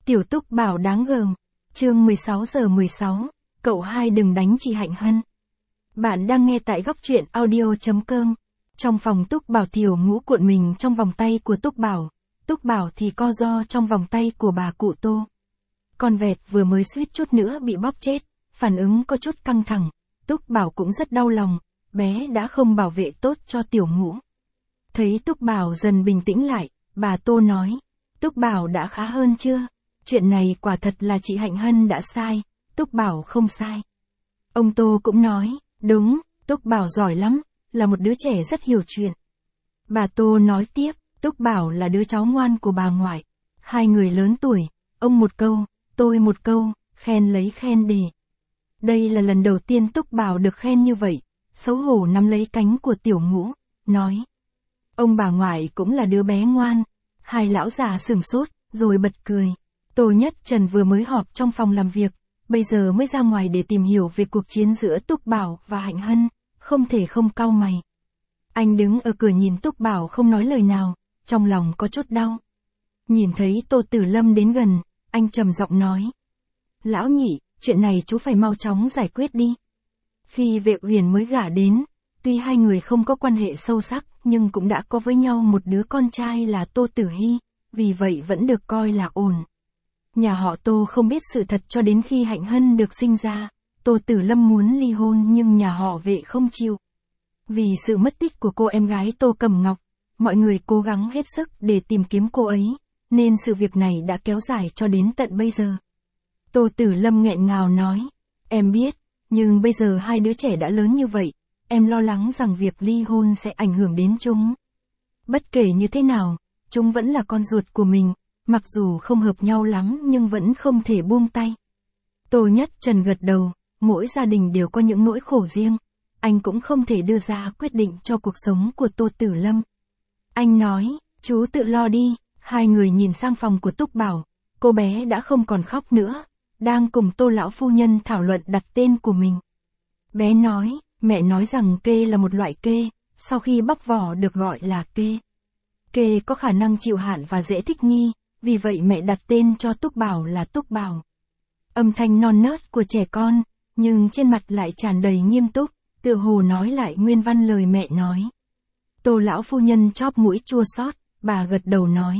Tiểu Túc Bảo đáng gờm. Chương 16:16, cậu hai đừng đánh chị Hạnh Hân. Bạn đang nghe tại góc truyện audio.com. Trong phòng Túc Bảo Tiểu Ngũ cuộn mình trong vòng tay của Túc Bảo thì co ro trong vòng tay của bà cụ Tô. Con vẹt vừa mới suýt chút nữa bị bóp chết, phản ứng có chút căng thẳng, Túc Bảo cũng rất đau lòng, bé đã không bảo vệ tốt cho Tiểu Ngũ. Thấy Túc Bảo dần bình tĩnh lại, bà Tô nói, Túc Bảo đã khá hơn chưa? Chuyện này quả thật là chị Hạnh Hân đã sai, Túc Bảo không sai. Ông Tô cũng nói, đúng, Túc Bảo giỏi lắm, là một đứa trẻ rất hiểu chuyện. Bà Tô nói tiếp, Túc Bảo là đứa cháu ngoan của bà ngoại. Hai người lớn tuổi, ông một câu, tôi một câu, khen lấy khen để. Đây là lần đầu tiên Túc Bảo được khen như vậy, xấu hổ nắm lấy cánh của Tiểu Ngũ, nói. Ông bà ngoại cũng là đứa bé ngoan. Hai lão già sửng sốt, rồi bật cười. Tô Nhất Trần vừa mới họp trong phòng làm việc, bây giờ mới ra ngoài để tìm hiểu về cuộc chiến giữa Túc Bảo và Hạnh Hân, không thể không cau mày. Anh đứng ở cửa nhìn Túc Bảo không nói lời nào, trong lòng có chút đau. Nhìn thấy Tô Tử Lâm đến gần, anh trầm giọng nói. Lão nhị, chuyện này chú phải mau chóng giải quyết đi. Khi Vệ Uyển mới gả đến, tuy hai người không có quan hệ sâu sắc, nhưng cũng đã có với nhau một đứa con trai là Tô Tử Hy, vì vậy vẫn được coi là ổn. Nhà họ Tô không biết sự thật cho đến khi Hạnh Hân được sinh ra, Tô Tử Lâm muốn ly hôn nhưng nhà họ Vệ không chịu. Vì sự mất tích của cô em gái Tô Cẩm Ngọc, mọi người cố gắng hết sức để tìm kiếm cô ấy, nên sự việc này đã kéo dài cho đến tận bây giờ. Tô Tử Lâm nghẹn ngào nói, em biết, nhưng bây giờ hai đứa trẻ đã lớn như vậy, em lo lắng rằng việc ly hôn sẽ ảnh hưởng đến chúng. Bất kể như thế nào, chúng vẫn là con ruột của mình, mặc dù không hợp nhau lắm nhưng vẫn không thể buông tay. Tô Nhất Trần gật đầu, mỗi gia đình đều có những nỗi khổ riêng, anh cũng không thể đưa ra quyết định cho cuộc sống của Tô Tử Lâm. Anh nói, chú tự lo đi. Hai người nhìn sang phòng của Túc Bảo, cô bé đã không còn khóc nữa, đang cùng Tô lão phu nhân thảo luận đặt tên của mình. Bé nói, mẹ nói rằng kê là một loại kê, sau khi bóc vỏ được gọi là kê. Kê có khả năng chịu hạn và dễ thích nghi, vì vậy mẹ đặt tên cho Túc Bảo là Túc Bảo. Âm thanh non nớt của trẻ con, nhưng trên mặt lại tràn đầy nghiêm túc, tựa hồ nói lại nguyên văn lời mẹ nói. Tô lão phu nhân chóp mũi chua xót, bà gật đầu nói.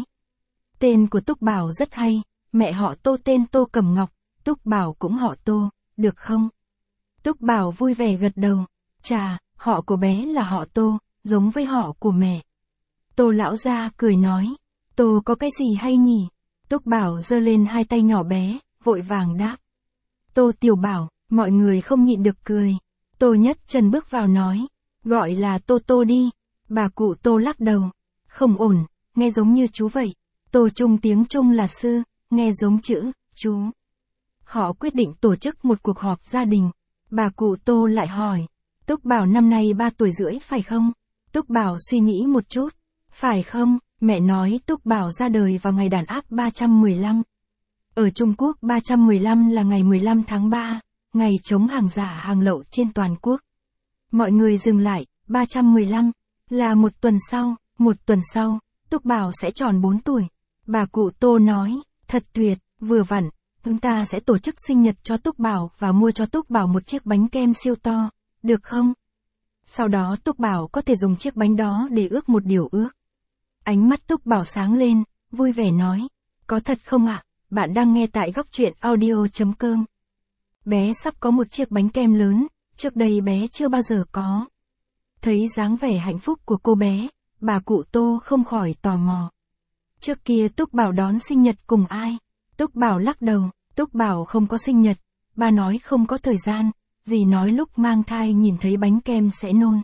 Tên của Túc Bảo rất hay, mẹ họ Tô tên Tô Cẩm Ngọc, Túc Bảo cũng họ Tô, được không? Túc Bảo vui vẻ gật đầu, chà, họ của bé là họ Tô, giống với họ của mẹ. Tô lão gia cười nói, Tô có cái gì hay nhỉ? Túc Bảo giơ lên hai tay nhỏ bé, vội vàng đáp. Tô Tiểu Bảo, mọi người không nhịn được cười. Tô Nhất Trần bước vào nói, gọi là Tô Tô đi. Bà cụ Tô lắc đầu, không ổn, nghe giống như chú vậy. Tô Trung tiếng Trung là sư, nghe giống chữ, chú. Họ quyết định tổ chức một cuộc họp gia đình. Bà cụ Tô lại hỏi, Túc Bảo năm nay 3 tuổi rưỡi phải không? Túc Bảo suy nghĩ một chút, phải không? Mẹ nói Túc Bảo ra đời vào ngày đàn áp 315. Ở Trung Quốc 315 là ngày 15 tháng 3, ngày chống hàng giả hàng lậu trên toàn quốc. Mọi người dừng lại, 315, là một tuần sau, Túc Bảo sẽ tròn 4 tuổi. Bà cụ Tô nói, thật tuyệt, vừa vặn, chúng ta sẽ tổ chức sinh nhật cho Túc Bảo và mua cho Túc Bảo một chiếc bánh kem siêu to, được không? Sau đó Túc Bảo có thể dùng chiếc bánh đó để ước một điều ước. Ánh mắt Túc Bảo sáng lên, vui vẻ nói, có thật không ạ? Bạn đang nghe tại góc truyện audio.com. Bé sắp có một chiếc bánh kem lớn, trước đây bé chưa bao giờ có. Thấy dáng vẻ hạnh phúc của cô bé, bà cụ Tô không khỏi tò mò. Trước kia Túc Bảo đón sinh nhật cùng ai? Túc Bảo lắc đầu, Túc Bảo không có sinh nhật, bà nói không có thời gian, dì nói lúc mang thai nhìn thấy bánh kem sẽ nôn.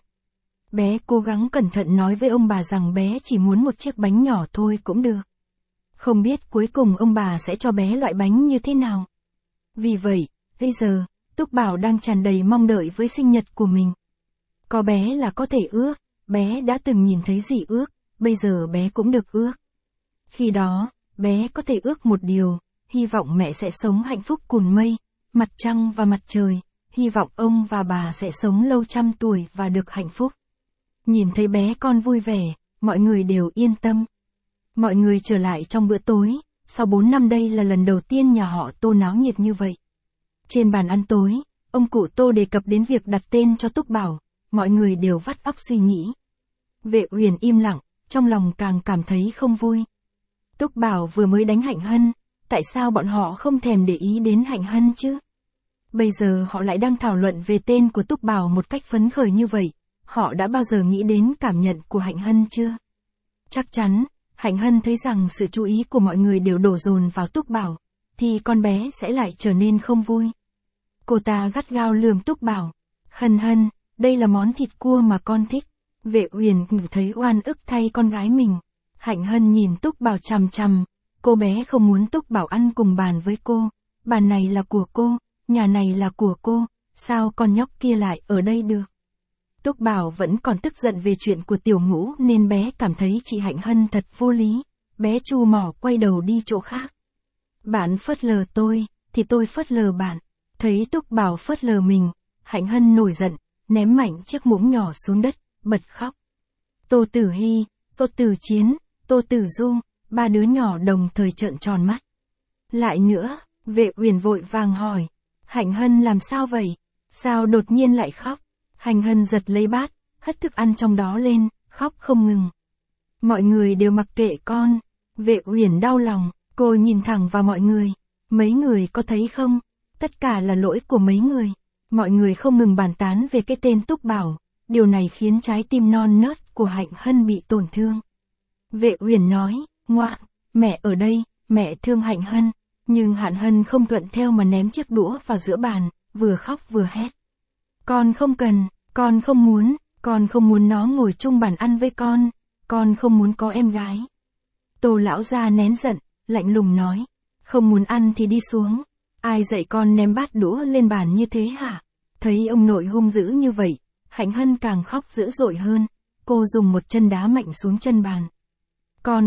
Bé cố gắng cẩn thận nói với ông bà rằng bé chỉ muốn một chiếc bánh nhỏ thôi cũng được. Không biết cuối cùng ông bà sẽ cho bé loại bánh như thế nào. Vì vậy, bây giờ, Túc Bảo đang tràn đầy mong đợi với sinh nhật của mình. Có bé là có thể ước, bé đã từng nhìn thấy dì ước, bây giờ bé cũng được ước. Khi đó, bé có thể ước một điều, hy vọng mẹ sẽ sống hạnh phúc cùn mây, mặt trăng và mặt trời, hy vọng ông và bà sẽ sống lâu trăm tuổi và được hạnh phúc. Nhìn thấy bé con vui vẻ, mọi người đều yên tâm. Mọi người trở lại trong bữa tối, sau 4 năm đây là lần đầu tiên nhà họ Tô náo nhiệt như vậy. Trên bàn ăn tối, ông cụ Tô đề cập đến việc đặt tên cho Túc Bảo, mọi người đều vắt óc suy nghĩ. Vệ Uyển im lặng, trong lòng càng cảm thấy không vui. Túc Bảo vừa mới đánh Hạnh Hân, tại sao bọn họ không thèm để ý đến Hạnh Hân chứ? Bây giờ họ lại đang thảo luận về tên của Túc Bảo một cách phấn khởi như vậy, họ đã bao giờ nghĩ đến cảm nhận của Hạnh Hân chưa? Chắc chắn, Hạnh Hân thấy rằng sự chú ý của mọi người đều đổ dồn vào Túc Bảo, thì con bé sẽ lại trở nên không vui. Cô ta gắt gao lườm Túc Bảo. Hân Hân, đây là món thịt cua mà con thích. Vệ Uyển thấy oan ức thay con gái mình. Hạnh Hân nhìn Túc Bảo chằm chằm, cô bé không muốn Túc Bảo ăn cùng bàn với cô. Bàn này là của cô, nhà này là của cô, sao con nhóc kia lại ở đây được? Túc Bảo vẫn còn tức giận về chuyện của Tiểu Ngũ nên bé cảm thấy chị Hạnh Hân thật vô lý. Bé chu mỏ quay đầu đi chỗ khác. Bạn phớt lờ tôi, thì tôi phớt lờ bạn. Thấy Túc Bảo phớt lờ mình, Hạnh Hân nổi giận, ném mạnh chiếc muỗng nhỏ xuống đất, bật khóc. Tô Tử Hy, Tô Tử Chiến, Tô Tử Du, ba đứa nhỏ đồng thời trợn tròn mắt. Lại nữa, Vệ Uyển vội vàng hỏi, Hạnh Hân làm sao vậy? Sao đột nhiên lại khóc? Hạnh Hân giật lấy bát, hất thức ăn trong đó lên, khóc không ngừng. Mọi người đều mặc kệ con. Vệ Uyển đau lòng, cô nhìn thẳng vào mọi người. Mấy người có thấy không? Tất cả là lỗi của mấy người. Mọi người không ngừng bàn tán về cái tên Túc Bảo. Điều này khiến trái tim non nớt của Hạnh Hân bị tổn thương. Vệ Uyển nói, ngoạ, mẹ ở đây, mẹ thương Hạnh Hân. Nhưng Hạnh Hân không thuận theo mà ném chiếc đũa vào giữa bàn, vừa khóc vừa hét. Con không cần, con không muốn nó ngồi chung bàn ăn với con không muốn có em gái. Tô lão gia nén giận, lạnh lùng nói, không muốn ăn thì đi xuống, ai dạy con ném bát đũa lên bàn như thế hả? Thấy ông nội hung dữ như vậy, Hạnh Hân càng khóc dữ dội hơn, cô dùng một chân đá mạnh xuống chân bàn. Con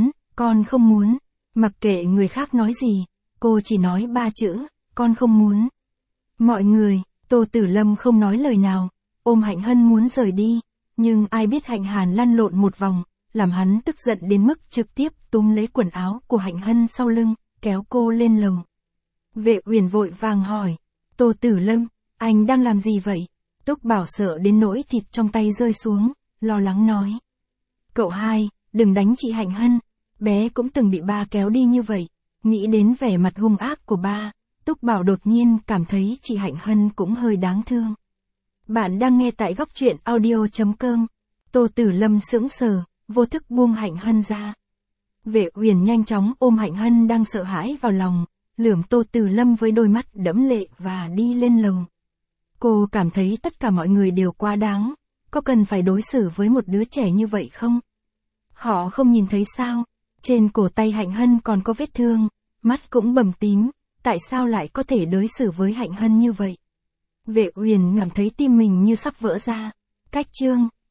không muốn, mặc kệ người khác nói gì, cô chỉ nói 3 chữ, con không muốn. Mọi người, Tô Tử Lâm không nói lời nào, ôm Hạnh Hân muốn rời đi, nhưng ai biết Hạnh Hàn lăn lộn một vòng, làm hắn tức giận đến mức trực tiếp túm lấy quần áo của Hạnh Hân sau lưng, kéo cô lên lầu. Vệ Uyển vội vàng hỏi, Tô Tử Lâm, anh đang làm gì vậy? Túc Bảo sợ đến nỗi thịt trong tay rơi xuống, lo lắng nói. Cậu hai, đừng đánh chị Hạnh Hân, bé cũng từng bị ba kéo đi như vậy. Nghĩ đến vẻ mặt hung ác của ba, Túc Bảo đột nhiên cảm thấy chị Hạnh Hân cũng hơi đáng thương. Bạn đang nghe tại góc truyện audio.com. Tô Tử Lâm sững sờ, vô thức buông Hạnh Hân ra. Vệ Uyển nhanh chóng ôm Hạnh Hân đang sợ hãi vào lòng, lườm Tô Tử Lâm với đôi mắt đẫm lệ và đi lên lầu. Cô cảm thấy tất cả mọi người đều quá đáng, có cần phải đối xử với một đứa trẻ như vậy không? Họ không nhìn thấy sao? Trên cổ tay Hạnh Hân còn có vết thương, mắt cũng bầm tím, tại sao lại có thể đối xử với Hạnh Hân như vậy? Vệ Uyển cảm thấy tim mình như sắp vỡ ra. Cách chương